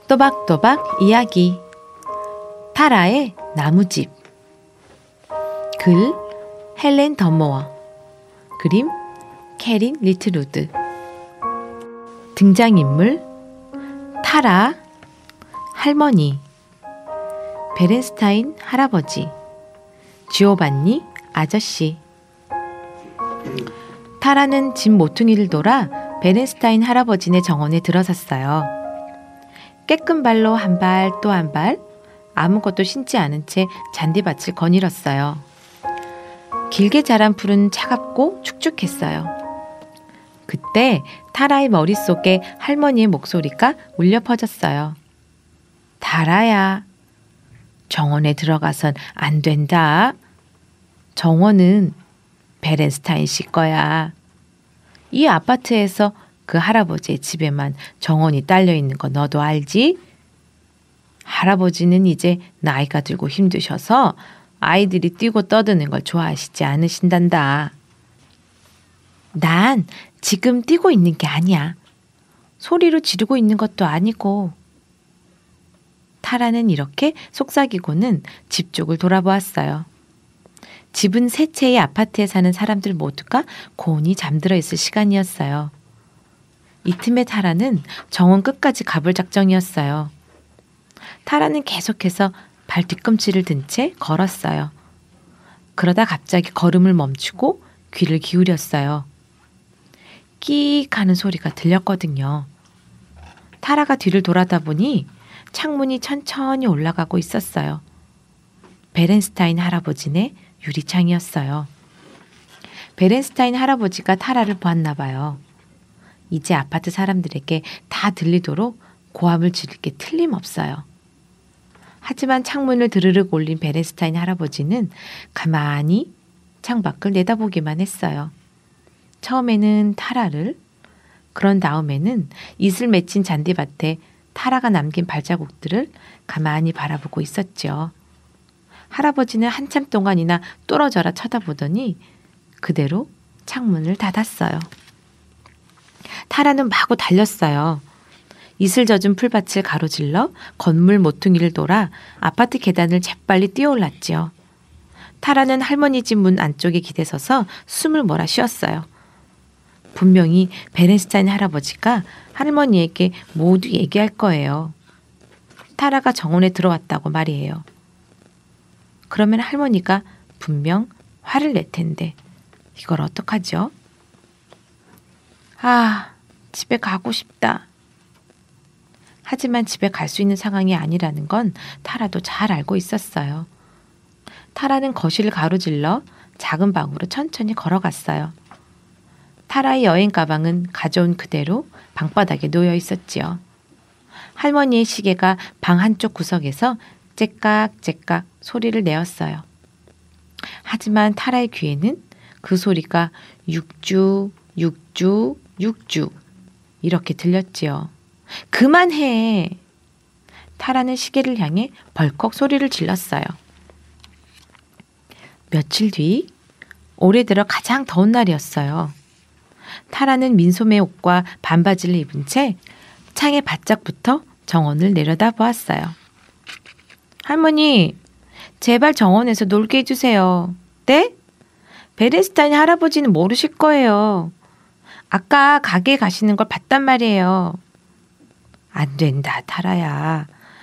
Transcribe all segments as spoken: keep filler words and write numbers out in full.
또박또박 이야기 타라의 나무집. 글 헬렌 더모어, 그림 캐린 리트루드. 등장인물 타라 할머니, 베렌스타인 할아버지, 지오반니 아저씨. 타라는 집 모퉁이를 돌아 베렌스타인 할아버지네 정원에 들어섰어요. 깨끗 발로 한 발 또 한 발, 아무것도 신지 않은 채 잔디밭을 거닐었어요. 길게 자란 풀은 차갑고 축축했어요. 그때 타라의 머릿속에 할머니의 목소리가 울려 퍼졌어요. 타라야, 정원에 들어가선 안 된다. 정원은 베렌스타인 씨 거야. 이 아파트에서 그 할아버지의 집에만 정원이 딸려 있는 거 너도 알지? 할아버지는 이제 나이가 들고 힘드셔서 아이들이 뛰고 떠드는 걸 좋아하시지 않으신단다. 난 지금 뛰고 있는 게 아니야. 소리로 지르고 있는 것도 아니고. 타라는 이렇게 속삭이고는 집 쪽을 돌아보았어요. 집은 세 채의 아파트에 사는 사람들 모두가 곤히 잠들어 있을 시간이었어요. 이 틈에 타라는 정원 끝까지 가볼 작정이었어요. 타라는 계속해서 발 뒤꿈치를 든 채 걸었어요. 그러다 갑자기 걸음을 멈추고 귀를 기울였어요. 끼익 하는 소리가 들렸거든요. 타라가 뒤를 돌아다 보니 창문이 천천히 올라가고 있었어요. 베렌스타인 할아버지네 유리창이었어요. 베렌스타인 할아버지가 타라를 보았나 봐요. 이제 아파트 사람들에게 다 들리도록 고함을 지를 게 틀림없어요. 하지만 창문을 드르륵 올린 베렌스타인 할아버지는 가만히 창밖을 내다보기만 했어요. 처음에는 타라를, 그런 다음에는 이슬 맺힌 잔디밭에 타라가 남긴 발자국들을 가만히 바라보고 있었죠. 할아버지는 한참 동안이나 뚫어져라 쳐다보더니 그대로 창문을 닫았어요. 타라는 마구 달렸어요. 이슬 젖은 풀밭을 가로질러 건물 모퉁이를 돌아 아파트 계단을 재빨리 뛰어올랐지요. 타라는 할머니 집 문 안쪽에 기대서서 숨을 몰아 쉬었어요. 분명히 베렌스타인 할아버지가 할머니에게 모두 얘기할 거예요. 타라가 정원에 들어왔다고 말이에요. 그러면 할머니가 분명 화를 낼 텐데 이걸 어떡하죠? 아, 집에 가고 싶다. 하지만 집에 갈 수 있는 상황이 아니라는 건 타라도 잘 알고 있었어요. 타라는 거실을 가로질러 작은 방으로 천천히 걸어갔어요. 타라의 여행 가방은 가져온 그대로 방바닥에 놓여 있었지요. 할머니의 시계가 방 한쪽 구석에서 째깍째깍 소리를 내었어요. 하지만 타라의 귀에는 그 소리가 육주, 육주, 육주 이렇게 들렸지요. 그만해! 타라는 시계를 향해 벌컥 소리를 질렀어요. 며칠 뒤, 올해 들어 가장 더운 날이었어요. 타라는 민소매 옷과 반바지를 입은 채 창에 바짝 붙어 정원을 내려다보았어요. 할머니, 제발 정원에서 놀게 해주세요. 네? 베렌스타인 할아버지는 모르실 거예요. 아까 가게에 가시는 걸 봤단 말이에요. 안 된다, 타라야.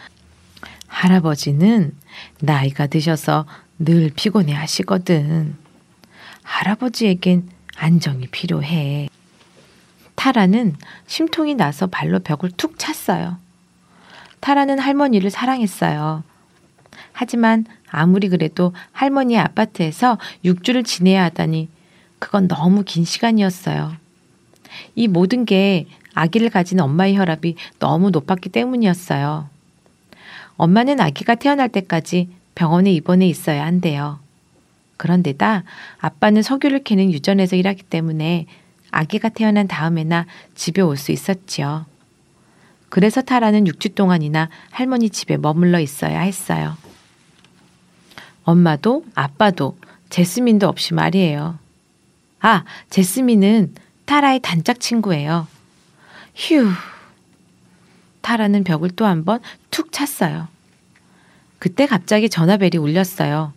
할아버지는 나이가 드셔서 늘 피곤해 하시거든. 할아버지에겐 안정이 필요해. 타라는 심통이 나서 발로 벽을 툭 찼어요. 타라는 할머니를 사랑했어요. 하지만 아무리 그래도 할머니의 아파트에서 육 주를 지내야 하다니 그건 너무 긴 시간이었어요. 이 모든 게 아기를 가진 엄마의 혈압이 너무 높았기 때문이었어요. 엄마는 아기가 태어날 때까지 병원에 입원해 있어야 한대요. 그런데다 아빠는 석유를 캐는 유전에서 일하기 때문에 아기가 태어난 다음에나 집에 올 수 있었지요. 그래서 타라는 육 주 동안이나 할머니 집에 머물러 있어야 했어요. 엄마도 아빠도 제스민도 없이 말이에요. 아, 제스민은 타라의 단짝 친구예요. 휴, 타라는 벽을 또 한 번 툭 찼어요. 그때 갑자기 전화벨이 울렸어요.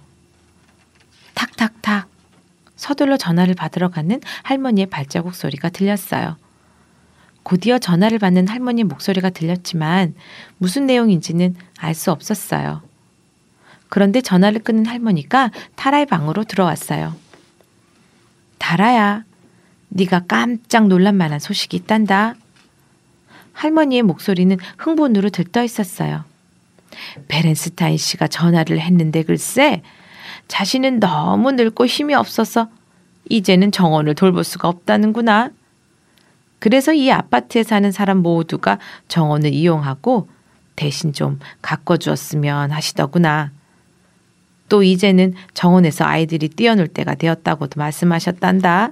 탁탁탁. 서둘러 전화를 받으러 가는 할머니의 발자국 소리가 들렸어요. 곧이어 전화를 받는 할머니 목소리가 들렸지만 무슨 내용인지는 알 수 없었어요. 그런데 전화를 끊은 할머니가 타라의 방으로 들어왔어요. 타라야, 네가 깜짝 놀란 만한 소식이 있단다. 할머니의 목소리는 흥분으로 들떠 있었어요. 베렌스타인 씨가 전화를 했는데 글쎄 자신은 너무 늙고 힘이 없어서 이제는 정원을 돌볼 수가 없다는구나. 그래서 이 아파트에 사는 사람 모두가 정원을 이용하고 대신 좀 가꿔주었으면 하시더구나. 또 이제는 정원에서 아이들이 뛰어놀 때가 되었다고도 말씀하셨단다.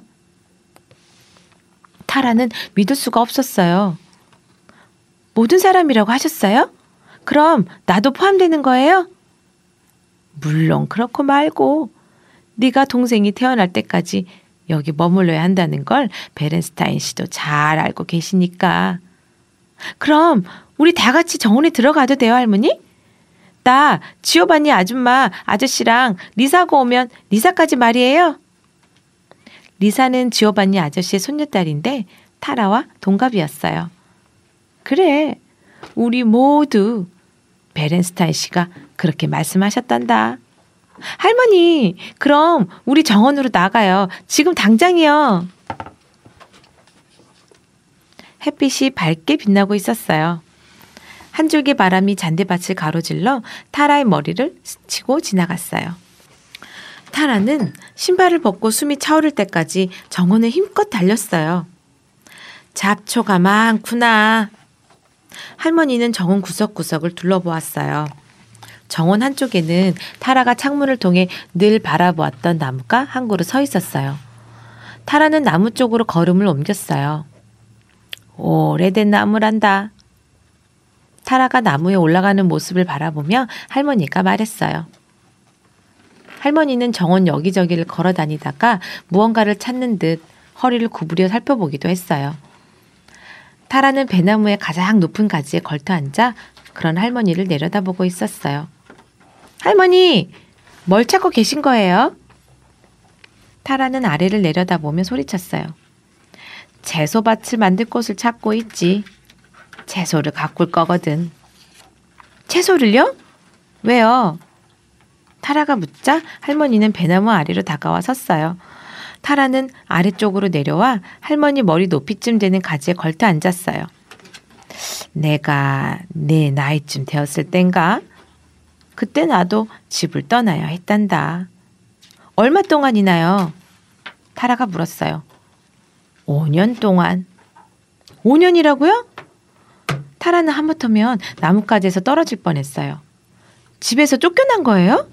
타라는 믿을 수가 없었어요. 모든 사람이라고 하셨어요? 그럼 나도 포함되는 거예요? 물론 그렇고 말고 네가 동생이 태어날 때까지 여기 머물러야 한다는 걸 베렌스타인 씨도 잘 알고 계시니까. 그럼 우리 다 같이 정원에 들어가도 돼요, 할머니? 나 지오바니 아줌마 아저씨랑 리사가 오면 리사까지 말이에요. 리사는 지오바니 아저씨의 손녀딸인데 타라와 동갑이었어요. 그래, 우리 모두 베렌스타인 씨가 그렇게 말씀하셨단다. 할머니, 그럼 우리 정원으로 나가요. 지금 당장이요. 햇빛이 밝게 빛나고 있었어요. 한 줄기 바람이 잔디밭을 가로질러 타라의 머리를 스치고 지나갔어요. 타라는 신발을 벗고 숨이 차오를 때까지 정원을 힘껏 달렸어요. 잡초가 많구나. 할머니는 정원 구석구석을 둘러보았어요. 정원 한쪽에는 타라가 창문을 통해 늘 바라보았던 나무가 한 그루 서 있었어요. 타라는 나무 쪽으로 걸음을 옮겼어요. 오래된 나무란다. 타라가 나무에 올라가는 모습을 바라보며 할머니가 말했어요. 할머니는 정원 여기저기를 걸어 다니다가 무언가를 찾는 듯 허리를 구부려 살펴보기도 했어요. 타라는 배나무의 가장 높은 가지에 걸터 앉아 그런 할머니를 내려다보고 있었어요. 할머니, 뭘 찾고 계신 거예요? 타라는 아래를 내려다보며 소리쳤어요. 채소밭을 만들 곳을 찾고 있지. 채소를 가꿀 거거든. 채소를요? 왜요? 타라가 묻자 할머니는 배나무 아래로 다가와 섰어요. 타라는 아래쪽으로 내려와 할머니 머리 높이쯤 되는 가지에 걸터 앉았어요. 내가 내 나이쯤 되었을 땐가? 그때 나도 집을 떠나야 했단다. 얼마 동안이나요? 타라가 물었어요. 오 년 동안. 오 년이라고요? 타라는 하마터면 나뭇가지에서 떨어질 뻔했어요. 집에서 쫓겨난 거예요?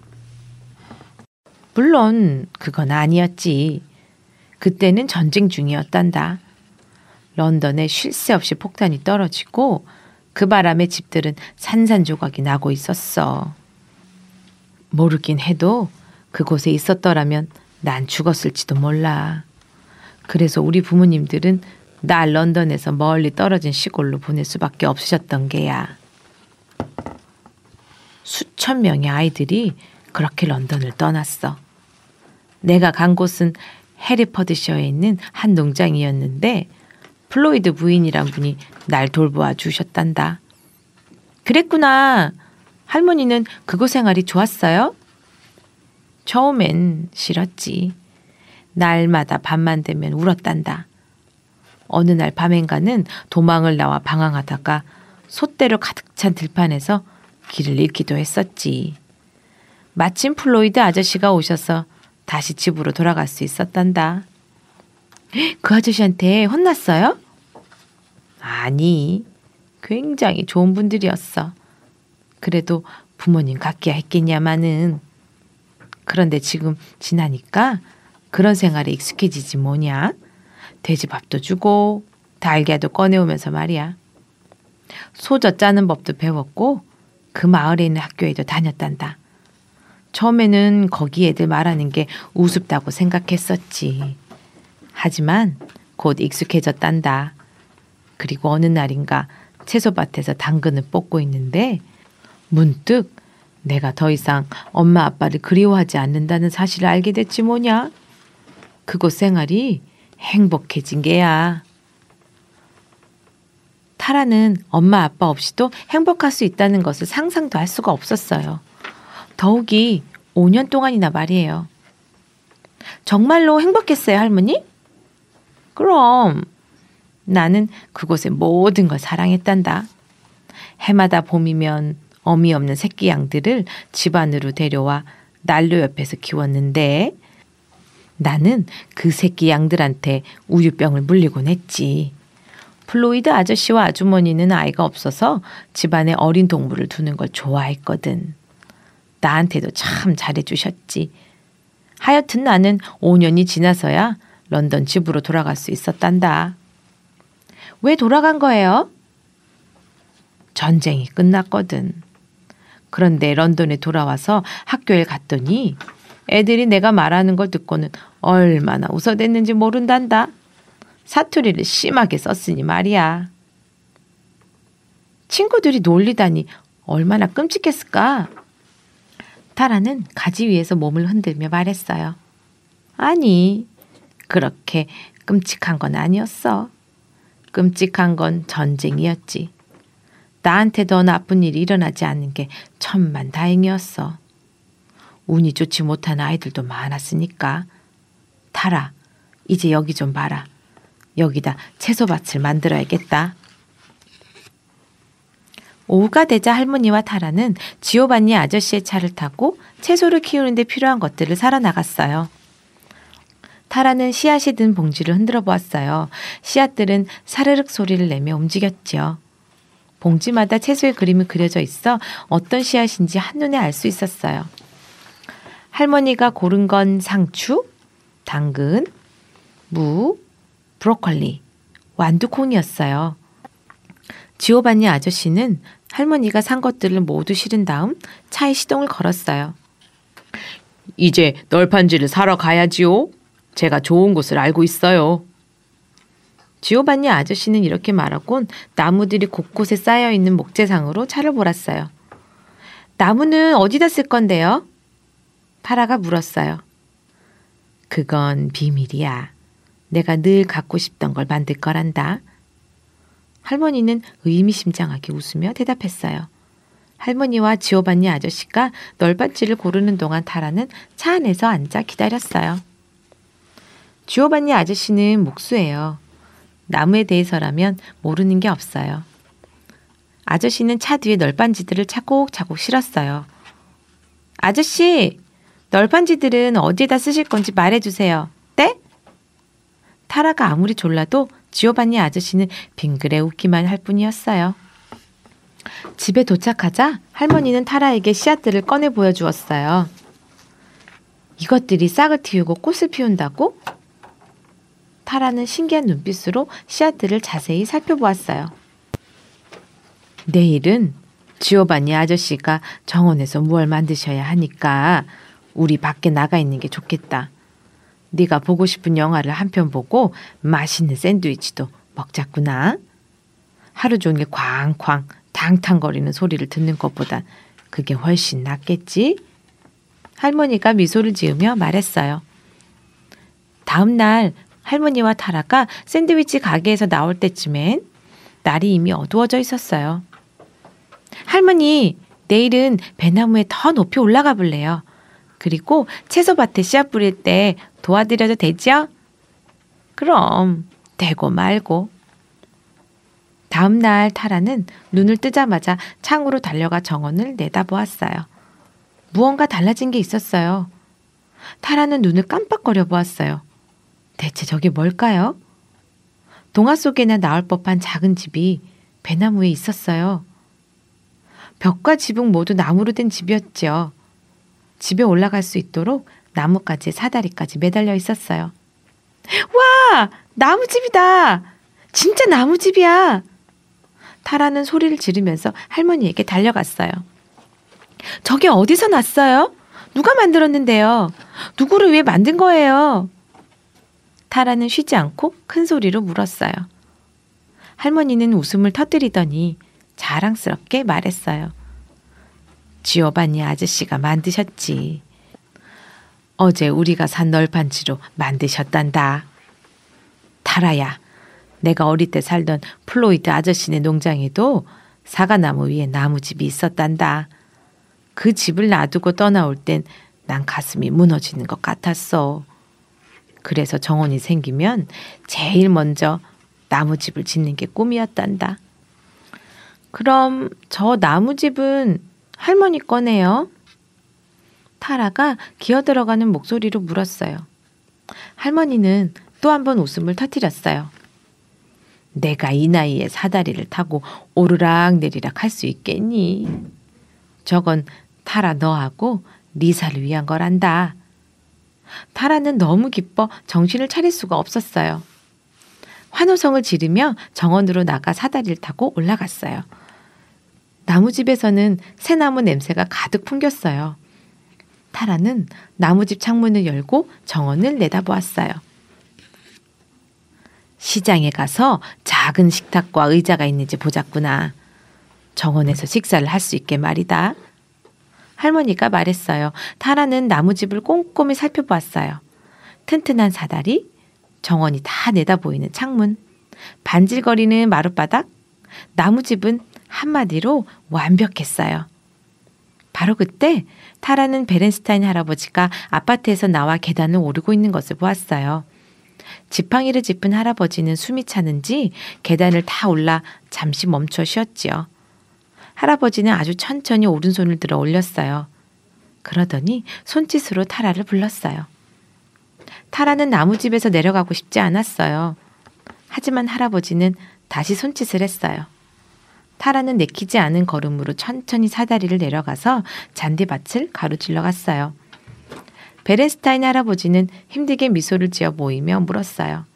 물론 그건 아니었지. 그때는 전쟁 중이었단다. 런던에 쉴 새 없이 폭탄이 떨어지고 그 바람에 집들은 산산조각이 나고 있었어. 모르긴 해도 그곳에 있었더라면 난 죽었을지도 몰라. 그래서 우리 부모님들은 날 런던에서 멀리 떨어진 시골로 보낼 수밖에 없으셨던 게야. 수천 명의 아이들이 그렇게 런던을 떠났어. 내가 간 곳은 해리퍼드셔에 있는 한 농장이었는데 플로이드 부인이란 분이 날 돌보아 주셨단다. 그랬구나. 할머니는 그곳 생활이 좋았어요? 처음엔 싫었지. 날마다 밤만 되면 울었단다. 어느 날 밤엔가는 도망을 나와 방황하다가 솥대로 가득 찬 들판에서 길을 잃기도 했었지. 마침 플로이드 아저씨가 오셔서 다시 집으로 돌아갈 수 있었단다. 그 아저씨한테 혼났어요? 아니, 굉장히 좋은 분들이었어. 그래도 부모님 같기야 했겠냐마는. 그런데 지금 지나니까 그런 생활에 익숙해지지 뭐냐. 돼지밥도 주고 달걀도 꺼내오면서 말이야. 소저 짜는 법도 배웠고 그 마을에 있는 학교에도 다녔단다. 처음에는 거기 애들 말하는 게 우습다고 생각했었지. 하지만 곧 익숙해졌단다. 그리고 어느 날인가 채소밭에서 당근을 뽑고 있는데 문득 내가 더 이상 엄마 아빠를 그리워하지 않는다는 사실을 알게 됐지 뭐냐. 그곳 생활이 행복해진 게야. 타라는 엄마 아빠 없이도 행복할 수 있다는 것을 상상도 할 수가 없었어요. 더욱이 오 년 동안이나 말이에요. 정말로 행복했어요, 할머니? 그럼 나는 그곳의 모든 걸 사랑했단다. 해마다 봄이면 어미 없는 새끼 양들을 집 안으로 데려와 난로 옆에서 키웠는데 나는 그 새끼 양들한테 우유병을 물리곤 했지. 플로이드 아저씨와 아주머니는 아이가 없어서 집안에 어린 동물을 두는 걸 좋아했거든. 나한테도 참 잘해주셨지. 하여튼 나는 오 년이 지나서야 런던 집으로 돌아갈 수 있었단다. 왜 돌아간 거예요? 전쟁이 끝났거든. 그런데 런던에 돌아와서 학교에 갔더니 애들이 내가 말하는 걸 듣고는 얼마나 웃어댔는지 모른단다. 사투리를 심하게 썼으니 말이야. 친구들이 놀리다니 얼마나 끔찍했을까? 타라는 가지 위에서 몸을 흔들며 말했어요. 아니, 그렇게 끔찍한 건 아니었어. 끔찍한 건 전쟁이었지. 나한테 더 나쁜 일이 일어나지 않는 게 천만 다행이었어. 운이 좋지 못한 아이들도 많았으니까. 타라, 이제 여기 좀 봐라. 여기다 채소밭을 만들어야겠다. 오후가 되자 할머니와 타라는 지오반니 아저씨의 차를 타고 채소를 키우는 데 필요한 것들을 사러 나갔어요. 타라는 씨앗이 든 봉지를 흔들어 보았어요. 씨앗들은 사르륵 소리를 내며 움직였지요. 봉지마다 채소의 그림이 그려져 있어 어떤 씨앗인지 한눈에 알 수 있었어요. 할머니가 고른 건 상추, 당근, 무, 브로콜리, 완두콩이었어요. 지오반니 아저씨는 할머니가 산 것들을 모두 실은 다음 차에 시동을 걸었어요. 이제 널판지를 사러 가야지요. 제가 좋은 곳을 알고 있어요. 지오반니 아저씨는 이렇게 말하곤 나무들이 곳곳에 쌓여있는 목재상으로 차를 몰았어요. 나무는 어디다 쓸 건데요? 타라가 물었어요. 그건 비밀이야. 내가 늘 갖고 싶던 걸 만들 거란다. 할머니는 의미심장하게 웃으며 대답했어요. 할머니와 지오반니 아저씨가 널빤지를 고르는 동안 타라는 차 안에서 앉아 기다렸어요. 지오반니 아저씨는 목수예요. 나무에 대해서라면 모르는 게 없어요. 아저씨는 차 뒤에 널빤지들을 차곡차곡 실었어요. 아저씨, 널빤지들은 어디에다 쓰실 건지 말해주세요. 네? 타라가 아무리 졸라도 지오반니 아저씨는 빙그레 웃기만 할 뿐이었어요. 집에 도착하자 할머니는 타라에게 씨앗들을 꺼내 보여주었어요. 이것들이 싹을 틔우고 꽃을 피운다고? 타라는 신기한 눈빛으로 씨앗들을 자세히 살펴보았어요. 내일은 지오반니 아저씨가 정원에서 무얼 만드셔야 하니까 우리 밖에 나가 있는 게 좋겠다. 네가 보고 싶은 영화를 한 편 보고 맛있는 샌드위치도 먹자꾸나. 하루 종일 쾅쾅 탕탕거리는 소리를 듣는 것보단 그게 훨씬 낫겠지? 할머니가 미소를 지으며 말했어요. 다음 날 할머니와 타라가 샌드위치 가게에서 나올 때쯤엔 날이 이미 어두워져 있었어요. 할머니, 내일은 배나무에 더 높이 올라가 볼래요. 그리고 채소밭에 씨앗 뿌릴 때 도와드려도 되죠? 그럼 되고 말고. 다음 날 타라는 눈을 뜨자마자 창으로 달려가 정원을 내다보았어요. 무언가 달라진 게 있었어요. 타라는 눈을 깜빡거려 보았어요. 대체 저게 뭘까요? 동화 속에나 나올 법한 작은 집이 배나무에 있었어요. 벽과 지붕 모두 나무로 된 집이었죠. 집에 올라갈 수 있도록 나뭇가지에 사다리까지 매달려 있었어요. 와! 나무집이다! 진짜 나무집이야! 타라는 소리를 지르면서 할머니에게 달려갔어요. 저게 어디서 났어요? 누가 만들었는데요? 누구를 위해 만든 거예요? 타라는 쉬지 않고 큰 소리로 물었어요. 할머니는 웃음을 터뜨리더니 자랑스럽게 말했어요. 지오바니 아저씨가 만드셨지. 어제 우리가 산 널판치로 만드셨단다. 타라야, 내가 어릴 때 살던 플로이드 아저씨네 농장에도 사과나무 위에 나무집이 있었단다. 그 집을 놔두고 떠나올 땐 난 가슴이 무너지는 것 같았어. 그래서 정원이 생기면 제일 먼저 나무집을 짓는 게 꿈이었단다. 그럼 저 나무집은 할머니 거네요? 타라가 기어들어가는 목소리로 물었어요. 할머니는 또 한 번 웃음을 터뜨렸어요. 내가 이 나이에 사다리를 타고 오르락 내리락 할 수 있겠니? 저건 타라 너하고 리사를 위한 거란다. 타라는 너무 기뻐 정신을 차릴 수가 없었어요. 환호성을 지르며 정원으로 나가 사다리를 타고 올라갔어요. 나무집에서는 새나무 냄새가 가득 풍겼어요. 타라는 나무집 창문을 열고 정원을 내다보았어요. 시장에 가서 작은 식탁과 의자가 있는지 보자꾸나. 정원에서 식사를 할 수 있게 말이다. 할머니가 말했어요. 타라는 나무집을 꼼꼼히 살펴보았어요. 튼튼한 사다리, 정원이 다 내다보이는 창문, 반질거리는 마룻바닥, 나무집은 한마디로 완벽했어요. 바로 그때 타라는 베렌스타인 할아버지가 아파트에서 나와 계단을 오르고 있는 것을 보았어요. 지팡이를 짚은 할아버지는 숨이 차는지 계단을 다 올라 잠시 멈춰 쉬었지요. 할아버지는 아주 천천히 오른손을 들어 올렸어요. 그러더니 손짓으로 타라를 불렀어요. 타라는 나무집에서 내려가고 싶지 않았어요. 하지만 할아버지는 다시 손짓을 했어요. 타라는 내키지 않은 걸음으로 천천히 사다리를 내려가서 잔디밭을 가로질러 갔어요. 베렌스타인 할아버지는 힘들게 미소를 지어 보이며 물었어요.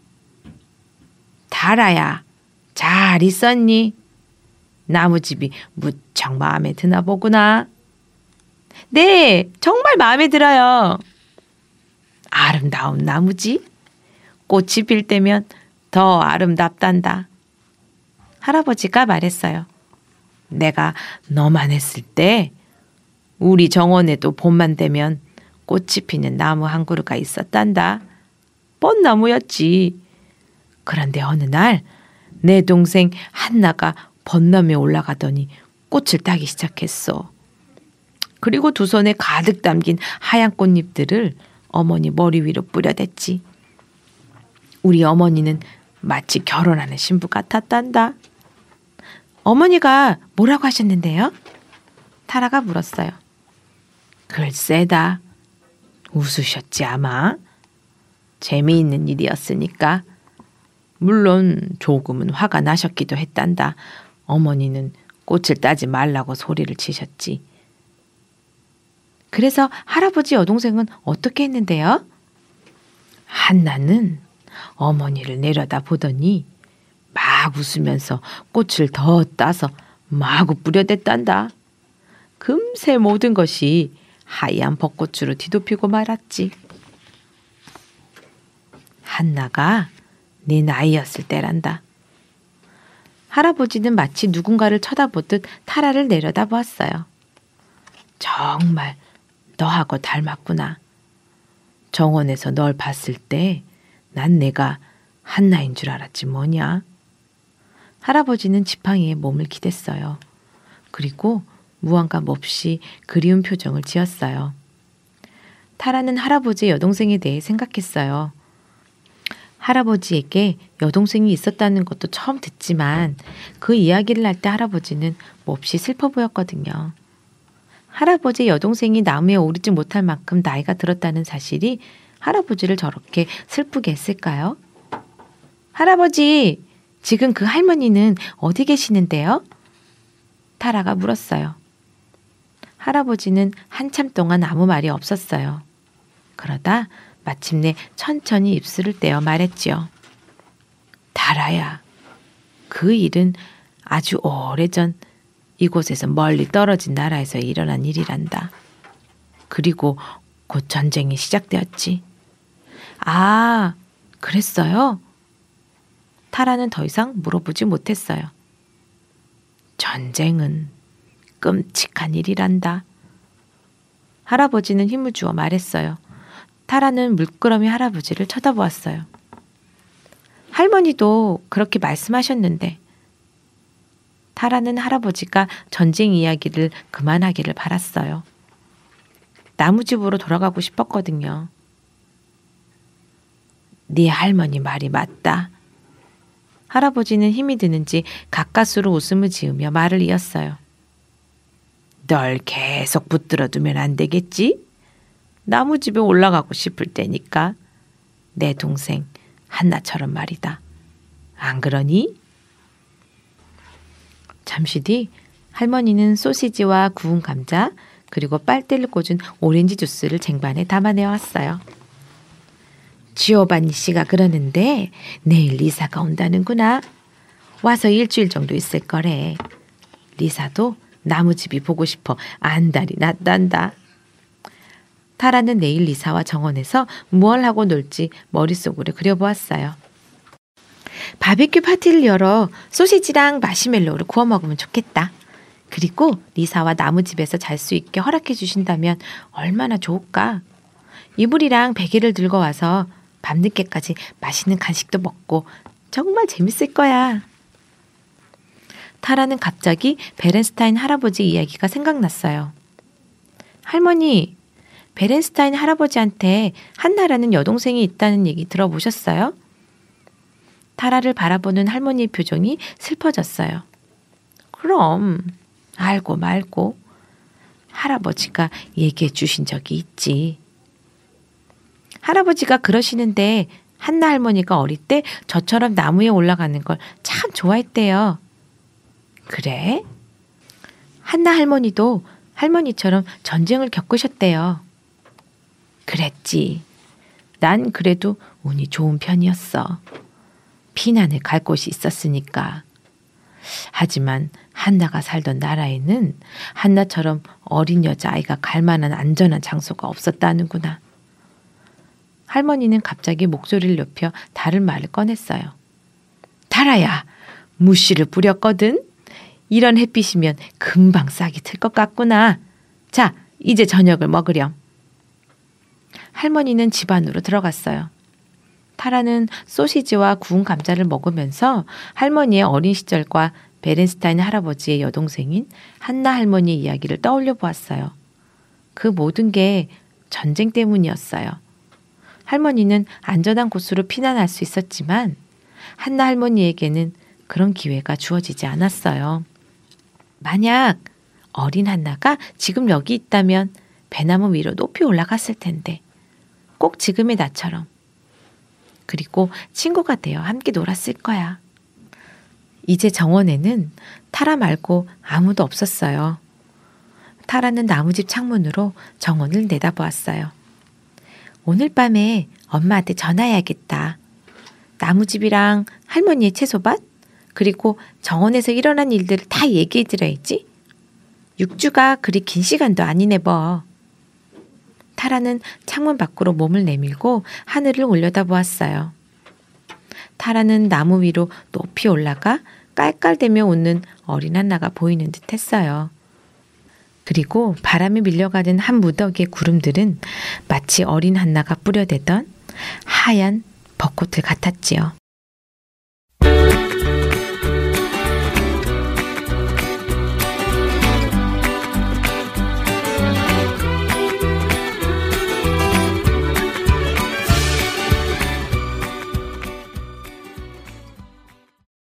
타라야, 잘 있었니? 나무집이 무척 마음에 드나 보구나. 네, 정말 마음에 들어요. 아름다운 나무지? 꽃이 필 때면 더 아름답단다. 할아버지가 말했어요. 내가 너만 했을 때 우리 정원에도 봄만 되면 꽃이 피는 나무 한 그루가 있었단다. 벚나무였지. 그런데 어느 날 내 동생 한나가 벚나무에 올라가더니 꽃을 따기 시작했어. 그리고 두 손에 가득 담긴 하얀 꽃잎들을 어머니 머리 위로 뿌려댔지. 우리 어머니는 마치 결혼하는 신부 같았단다. 어머니가 뭐라고 하셨는데요? 타라가 물었어요. 글쎄다. 웃으셨지 아마. 재미있는 일이었으니까. 물론 조금은 화가 나셨기도 했단다. 어머니는 꽃을 따지 말라고 소리를 치셨지. 그래서 할아버지 여동생은 어떻게 했는데요? 한나는 어머니를 내려다 보더니 막 웃으면서 꽃을 더 따서 마구 뿌려댔단다. 금세 모든 것이 하얀 벚꽃으로 뒤덮이고 말았지. 한나가 네 나이였을 때란다. 할아버지는 마치 누군가를 쳐다보듯 타라를 내려다보았어요. 정말 너하고 닮았구나. 정원에서 널 봤을 때 난 내가 한나인 줄 알았지 뭐냐. 할아버지는 지팡이에 몸을 기댔어요. 그리고 무언가 몹시 그리운 표정을 지었어요. 타라는 할아버지의 여동생에 대해 생각했어요. 할아버지에게 여동생이 있었다는 것도 처음 듣지만 그 이야기를 할 때 할아버지는 몹시 슬퍼 보였거든요. 할아버지의 여동생이 나무에 오르지 못할 만큼 나이가 들었다는 사실이 할아버지를 저렇게 슬프게 했을까요? 할아버지, 지금 그 할머니는 어디 계시는데요? 타라가 물었어요. 할아버지는 한참 동안 아무 말이 없었어요. 그러다 마침내 천천히 입술을 떼어 말했지요. 타라야, 그 일은 아주 오래전 이곳에서 멀리 떨어진 나라에서 일어난 일이란다. 그리고 곧 전쟁이 시작되었지. 아, 그랬어요? 타라는 더 이상 물어보지 못했어요. 전쟁은 끔찍한 일이란다. 할아버지는 힘을 주어 말했어요. 타라는 물끄러미 할아버지를 쳐다보았어요. 할머니도 그렇게 말씀하셨는데 타라는 할아버지가 전쟁 이야기를 그만하기를 바랐어요. 나무집으로 돌아가고 싶었거든요. 네 할머니 말이 맞다. 할아버지는 힘이 드는지 가까스로 웃음을 지으며 말을 이었어요. 널 계속 붙들어 두면 안 되겠지? 나무집에 올라가고 싶을 때니까. 내 동생 한나처럼 말이다. 안 그러니? 잠시 뒤 할머니는 소시지와 구운 감자 그리고 빨대를 꽂은 오렌지 주스를 쟁반에 담아내 왔어요. 지오바니 씨가 그러는데 내일 리사가 온다는구나. 와서 일주일 정도 있을 거래. 리사도 나무집이 보고 싶어 안달이 났단다. 타라는 내일 리사와 정원에서 무얼 하고 놀지 머릿속으로 그려보았어요. 바비큐 파티를 열어 소시지랑 마시멜로우를 구워 먹으면 좋겠다. 그리고 리사와 나무집에서 잘 수 있게 허락해 주신다면 얼마나 좋을까. 이불이랑 베개를 들고 와서 밤늦게까지 맛있는 간식도 먹고 정말 재밌을 거야. 타라는 갑자기 베렌스타인 할아버지 이야기가 생각났어요. 할머니, 베렌스타인 할아버지한테 한나라는 여동생이 있다는 얘기 들어보셨어요? 타라를 바라보는 할머니의 표정이 슬퍼졌어요. 그럼 알고 말고 할아버지가 얘기해 주신 적이 있지. 할아버지가 그러시는데 한나 할머니가 어릴 때 저처럼 나무에 올라가는 걸 참 좋아했대요. 그래? 한나 할머니도 할머니처럼 전쟁을 겪으셨대요. 그랬지. 난 그래도 운이 좋은 편이었어. 피난을 갈 곳이 있었으니까. 하지만 한나가 살던 나라에는 한나처럼 어린 여자아이가 갈 만한 안전한 장소가 없었다는구나. 할머니는 갑자기 목소리를 높여 다른 말을 꺼냈어요. 타라야, 무씨를 뿌렸거든? 이런 햇빛이면 금방 싹이 틀 것 같구나. 자, 이제 저녁을 먹으렴. 할머니는 집 안으로 들어갔어요. 타라는 소시지와 구운 감자를 먹으면서 할머니의 어린 시절과 베렌스타인 할아버지의 여동생인 한나 할머니의 이야기를 떠올려 보았어요. 그 모든 게 전쟁 때문이었어요. 할머니는 안전한 곳으로 피난할 수 있었지만 한나 할머니에게는 그런 기회가 주어지지 않았어요. 만약 어린 한나가 지금 여기 있다면 배나무 위로 높이 올라갔을 텐데 꼭 지금의 나처럼. 그리고 친구가 되어 함께 놀았을 거야. 이제 정원에는 타라 말고 아무도 없었어요. 타라는 나무집 창문으로 정원을 내다보았어요. 오늘 밤에 엄마한테 전화해야겠다. 나무집이랑 할머니의 채소밭 그리고 정원에서 일어난 일들을 다 얘기해 드려야지. 육 주가 그리 긴 시간도 아니네 뭐. 타라는 창문 밖으로 몸을 내밀고 하늘을 올려다보았어요. 타라는 나무 위로 높이 올라가 깔깔대며 웃는 어린 한나가 보이는 듯 했어요. 그리고 바람에 밀려가는 한 무더기의 구름들은 마치 어린 한나가 뿌려대던 하얀 벚꽃을 같았지요.